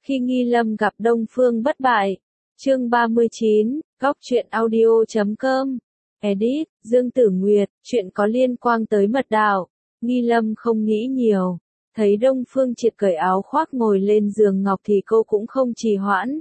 Khi Nghi Lâm gặp Đông Phương bất bại. Chương 39, Góc truyện audio.com. Edit, Dương Tử Nguyệt, chuyện có liên quan tới mật đạo. Nghi Lâm không nghĩ nhiều. Thấy Đông Phương Triệt cởi áo khoác ngồi lên giường ngọc thì cô cũng không trì hoãn.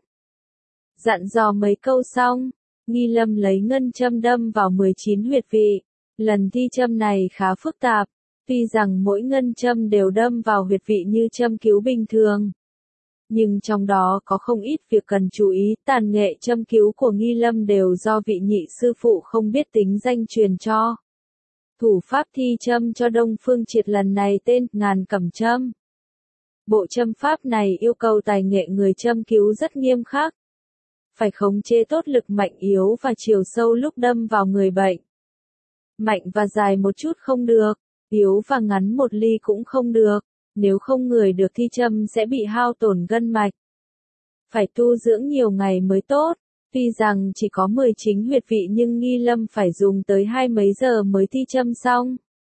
Dặn dò mấy câu xong, Nghi Lâm lấy ngân châm đâm vào 19 huyệt vị. Lần thi châm này khá phức tạp, tuy rằng mỗi ngân châm đều đâm vào huyệt vị như châm cứu bình thường. Nhưng trong đó có không ít việc cần chú ý, tàn nghệ châm cứu của Nghi Lâm đều do vị nhị sư phụ không biết tính danh truyền cho. Thủ pháp thi châm cho Đông Phương Triệt lần này tên Ngàn Cẩm Châm. Bộ châm pháp này yêu cầu tài nghệ người châm cứu rất nghiêm khắc. Phải khống chế tốt lực mạnh yếu và chiều sâu lúc đâm vào người bệnh. Mạnh và dài một chút không được, yếu và ngắn một ly cũng không được, nếu không người được thi châm sẽ bị hao tổn gân mạch. Phải tu dưỡng nhiều ngày mới tốt, tuy rằng chỉ có 19 huyệt vị nhưng Nghi Lâm phải dùng tới 20 mấy giờ mới thi châm xong.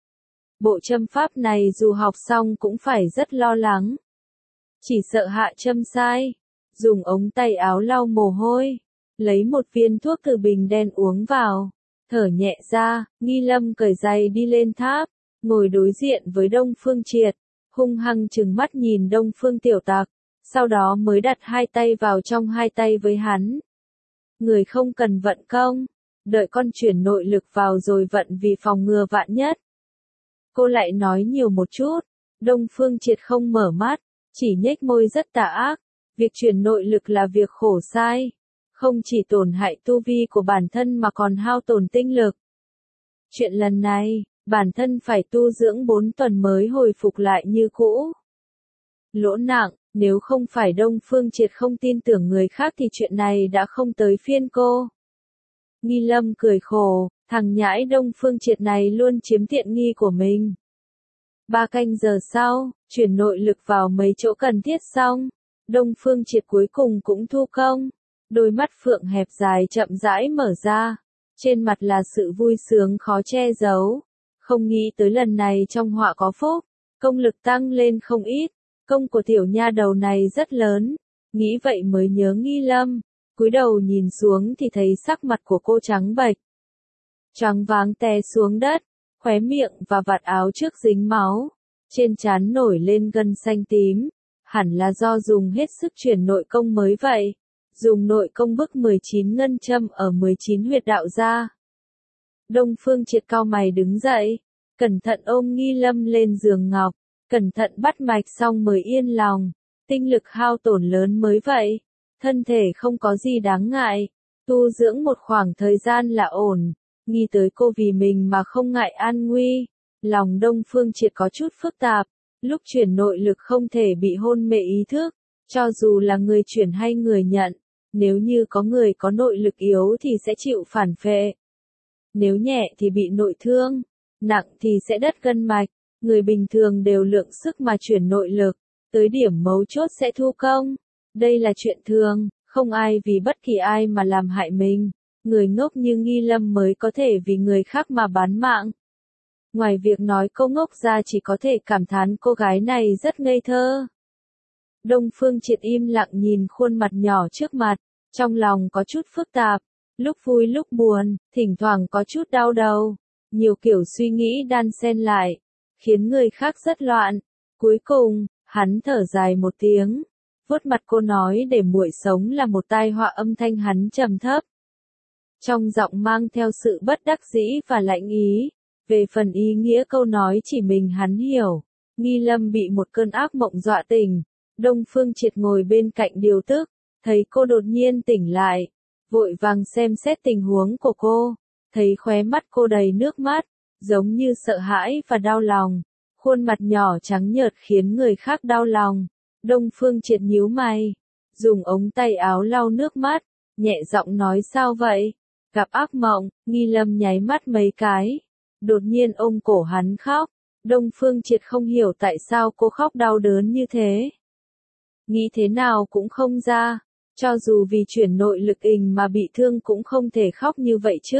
Bộ châm pháp này dù học xong cũng phải rất lo lắng. Chỉ sợ hạ châm sai, dùng ống tay áo lau mồ hôi, lấy một viên thuốc từ bình đen uống vào, thở nhẹ ra, Nghi Lâm cởi giày đi lên tháp, ngồi đối diện với Đông Phương Triệt, hung hăng trừng mắt nhìn Đông Phương Tiểu Tặc, sau đó mới đặt hai tay vào trong hai tay với hắn. Người không cần vận công, đợi con chuyển nội lực vào rồi vận vì phòng ngừa vạn nhất. Cô lại nói nhiều một chút, Đông Phương Triệt không mở mắt, chỉ nhếch môi rất tà ác, việc chuyển nội lực là việc khổ sai, không chỉ tổn hại tu vi của bản thân mà còn hao tổn tinh lực. Chuyện lần này, bản thân phải tu dưỡng 4 tuần mới hồi phục lại như cũ. Lỗ nặng, nếu không phải Đông Phương Triệt không tin tưởng người khác thì chuyện này đã không tới phiên cô. Nghi Lâm cười khổ, thằng nhãi Đông Phương Triệt này luôn chiếm tiện nghi của mình. 3 canh giờ sau, chuyển nội lực vào mấy chỗ cần thiết xong, Đông Phương Triệt cuối cùng cũng thu công. Đôi mắt phượng hẹp dài chậm rãi mở ra, trên mặt là sự vui sướng khó che giấu. Không nghĩ tới lần này trong họa có phúc, công lực tăng lên không ít, công của tiểu nha đầu này rất lớn, nghĩ vậy mới nhớ Nghi Lâm, cúi đầu nhìn xuống thì thấy sắc mặt của cô trắng bệch. Choáng váng té xuống đất, khóe miệng và vạt áo trước dính máu, trên trán nổi lên gân xanh tím, hẳn là do dùng hết sức chuyển nội công mới vậy, dùng nội công bức 19 ngân châm ở 19 huyệt đạo ra. Đông Phương Triệt cau mày đứng dậy, cẩn thận ôm Nghi Lâm lên giường ngọc, cẩn thận bắt mạch xong mới yên lòng, tinh lực hao tổn lớn mới vậy, thân thể không có gì đáng ngại, tu dưỡng một khoảng thời gian là ổn, nghĩ tới cô vì mình mà không ngại an nguy, lòng Đông Phương Triệt có chút phức tạp, lúc chuyển nội lực không thể bị hôn mê ý thức, cho dù là người chuyển hay người nhận, nếu như có người có nội lực yếu thì sẽ chịu phản phệ. Nếu nhẹ thì bị nội thương, nặng thì sẽ đứt gân mạch, người bình thường đều lượng sức mà chuyển nội lực, tới điểm mấu chốt sẽ thu công. Đây là chuyện thường, không ai vì bất kỳ ai mà làm hại mình, người ngốc như Nghi Lâm mới có thể vì người khác mà bán mạng. Ngoài việc nói câu ngốc ra chỉ có thể cảm thán cô gái này rất ngây thơ. Đông Phương Triệt im lặng nhìn khuôn mặt nhỏ trước mặt, trong lòng có chút phức tạp, lúc vui lúc buồn, thỉnh thoảng có chút đau đầu, nhiều kiểu suy nghĩ đan xen lại, khiến người khác rất loạn. Cuối cùng, hắn thở dài một tiếng, vuốt mặt cô nói để muội sống là một tai họa, âm thanh hắn trầm thấp. Trong giọng mang theo sự bất đắc dĩ và lạnh ý, về phần ý nghĩa câu nói chỉ mình hắn hiểu. Nghi Lâm bị một cơn ác mộng dọa tỉnh, Đông Phương Triệt ngồi bên cạnh điều tức, thấy cô đột nhiên tỉnh lại, vội vàng xem xét tình huống của cô, thấy khóe mắt cô đầy nước mắt, giống như sợ hãi và đau lòng, khuôn mặt nhỏ trắng nhợt khiến người khác đau lòng. Đông Phương Triệt nhíu mày, dùng ống tay áo lau nước mắt, nhẹ giọng nói sao vậy? Gặp ác mộng, Nghi Lâm nháy mắt mấy cái, đột nhiên ôm cổ hắn khóc, Đông Phương Triệt không hiểu tại sao cô khóc đau đớn như thế. Nghĩ thế nào cũng không ra, cho dù vì chuyển nội lực ình mà bị thương cũng không thể khóc như vậy chứ.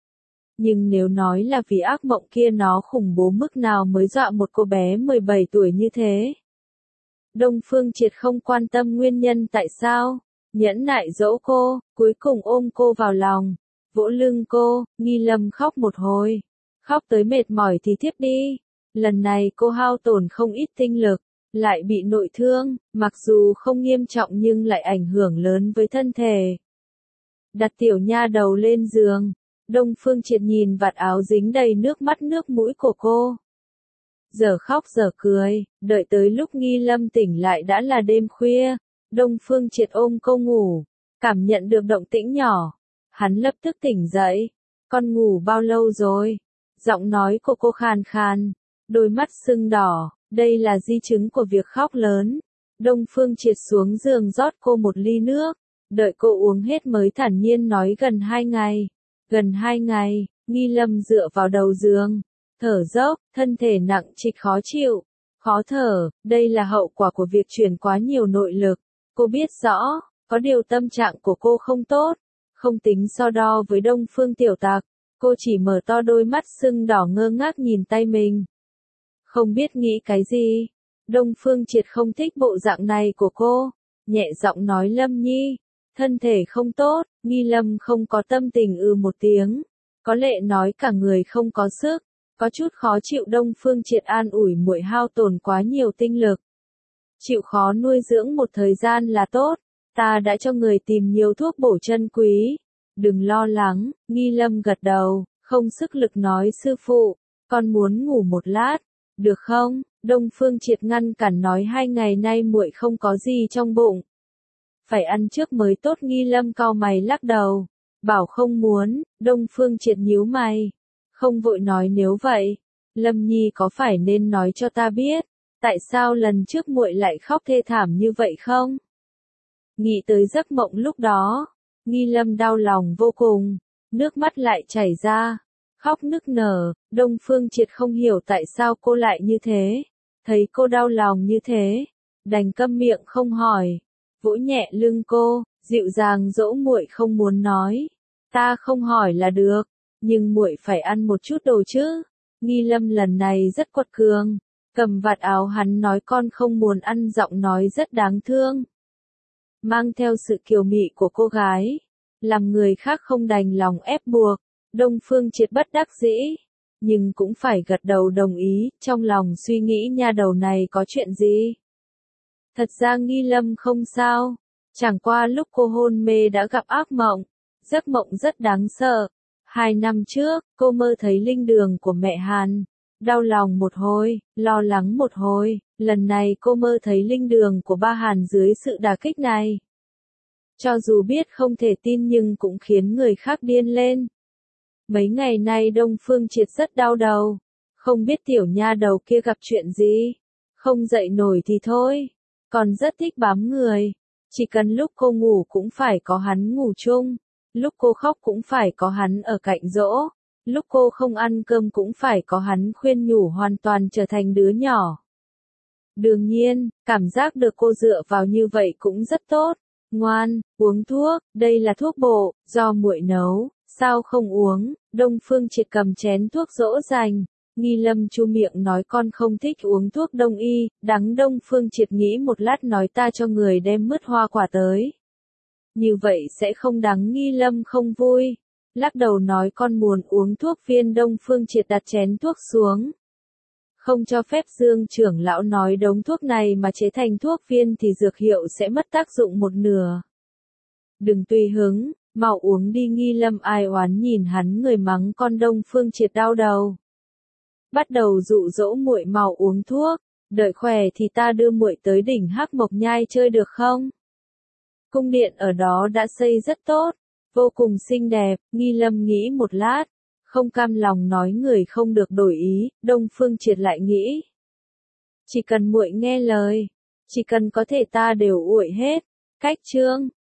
Nhưng nếu nói là vì ác mộng kia nó khủng bố mức nào mới dọa một cô bé 17 tuổi như thế. Đông Phương Triệt không quan tâm nguyên nhân tại sao, nhẫn nại dỗ cô, cuối cùng ôm cô vào lòng, vỗ lưng cô, Nghi Lâm khóc một hồi. Khóc tới mệt mỏi thì thiếp đi. Lần này cô hao tổn không ít tinh lực, lại bị nội thương, mặc dù không nghiêm trọng nhưng lại ảnh hưởng lớn với thân thể. Đặt tiểu nha đầu lên giường, Đông Phương Triệt nhìn vạt áo dính đầy nước mắt nước mũi của cô. Giờ khóc giờ cười, đợi tới lúc Nghi Lâm tỉnh lại đã là đêm khuya. Đông Phương Triệt ôm cô ngủ, cảm nhận được động tĩnh nhỏ. Hắn lập tức tỉnh dậy. Con ngủ bao lâu rồi? Giọng nói của cô khàn khàn, đôi mắt sưng đỏ, đây là di chứng của việc khóc lớn. Đông Phương Triệt xuống giường rót cô một ly nước, đợi cô uống hết mới thản nhiên nói gần 2 ngày. Gần 2 ngày, Nghi Lâm dựa vào đầu giường, thở dốc, thân thể nặng trịch khó chịu, khó thở, đây là hậu quả của việc chuyển quá nhiều nội lực. Cô biết rõ, có điều tâm trạng của cô không tốt, không tính so đo với Đông Phương Tiểu Tặc, cô chỉ mở to đôi mắt sưng đỏ ngơ ngác nhìn tay mình. Không biết nghĩ cái gì, Đông Phương Triệt không thích bộ dạng này của cô, nhẹ giọng nói Lâm Nhi, thân thể không tốt, Nghi Lâm không có tâm tình một tiếng, có lệ nói cả người không có sức, có chút khó chịu. Đông Phương Triệt an ủi muội hao tổn quá nhiều tinh lực. Chịu khó nuôi dưỡng một thời gian là tốt, ta đã cho người tìm nhiều thuốc bổ chân quý. Đừng lo lắng, Nghi Lâm gật đầu, không sức lực nói sư phụ, con muốn ngủ một lát, được không? Đông Phương Triệt ngăn cản nói 2 ngày nay muội không có gì trong bụng. Phải ăn trước mới tốt. Nghi Lâm cau mày lắc đầu, bảo không muốn. Đông Phương Triệt nhíu mày, không vội nói nếu vậy, Lâm Nhi có phải nên nói cho ta biết, tại sao lần trước muội lại khóc thê thảm như vậy không? Nghĩ tới giấc mộng lúc đó, Nghi Lâm đau lòng vô cùng, nước mắt lại chảy ra, khóc nức nở. Đông Phương Triệt không hiểu tại sao cô lại như thế, thấy cô đau lòng như thế, đành câm miệng không hỏi, vỗ nhẹ lưng cô, dịu dàng dỗ muội không muốn nói, ta không hỏi là được, nhưng muội phải ăn một chút đồ chứ. Nghi Lâm lần này rất quật cường, cầm vạt áo hắn nói con không muốn ăn, giọng nói rất đáng thương, mang theo sự kiều mị của cô gái, làm người khác không đành lòng ép buộc. Đông Phương Triệt bất đắc dĩ, nhưng cũng phải gật đầu đồng ý, trong lòng suy nghĩ nha đầu này có chuyện gì. Thật ra Nghi Lâm không sao, chẳng qua lúc cô hôn mê đã gặp ác mộng, giấc mộng rất đáng sợ. 2 năm trước, cô mơ thấy linh đường của mẹ Hàn, đau lòng một hồi, lo lắng một hồi, lần này cô mơ thấy linh đường của ba Hàn dưới sự đả kích này. Cho dù biết không thể tin nhưng cũng khiến người khác điên lên. Mấy ngày nay Đông Phương Triệt rất đau đầu, không biết tiểu nha đầu kia gặp chuyện gì, không dậy nổi thì thôi, còn rất thích bám người, chỉ cần lúc cô ngủ cũng phải có hắn ngủ chung, lúc cô khóc cũng phải có hắn ở cạnh dỗ, lúc cô không ăn cơm cũng phải có hắn khuyên nhủ, hoàn toàn trở thành đứa nhỏ. Đương nhiên, cảm giác được cô dựa vào như vậy cũng rất tốt. Ngoan, uống thuốc, đây là thuốc bổ, do muội nấu, sao không uống? Đông Phương Triệt cầm chén thuốc dỗ dành. Nghi Lâm chu miệng nói con không thích uống thuốc đông y, đắng. Đông Phương Triệt nghĩ một lát nói ta cho người đem mứt hoa quả tới. Như vậy sẽ không đắng. Nghi Lâm không vui, lắc đầu nói con muốn uống thuốc viên. Đông Phương Triệt đặt chén thuốc xuống. Không cho phép. Dương trưởng lão nói đống thuốc này mà chế thành thuốc viên thì dược hiệu sẽ mất tác dụng một nửa. Đừng tùy hứng, mau uống đi. Nghi Lâm ai oán nhìn hắn, người mắng con. Đông Phương Triệt đau đầu, bắt đầu dụ dỗ muội mau uống thuốc, đợi khỏe thì ta đưa muội tới đỉnh Hắc Mộc Nhai chơi được không? Cung điện ở đó đã xây rất tốt, vô cùng xinh đẹp. Nghi Lâm nghĩ một lát, không cam lòng nói người không được đổi ý. Đông Phương Triệt lại nghĩ, chỉ cần muội nghe lời, chỉ cần có thể ta đều ủi hết. Cách chương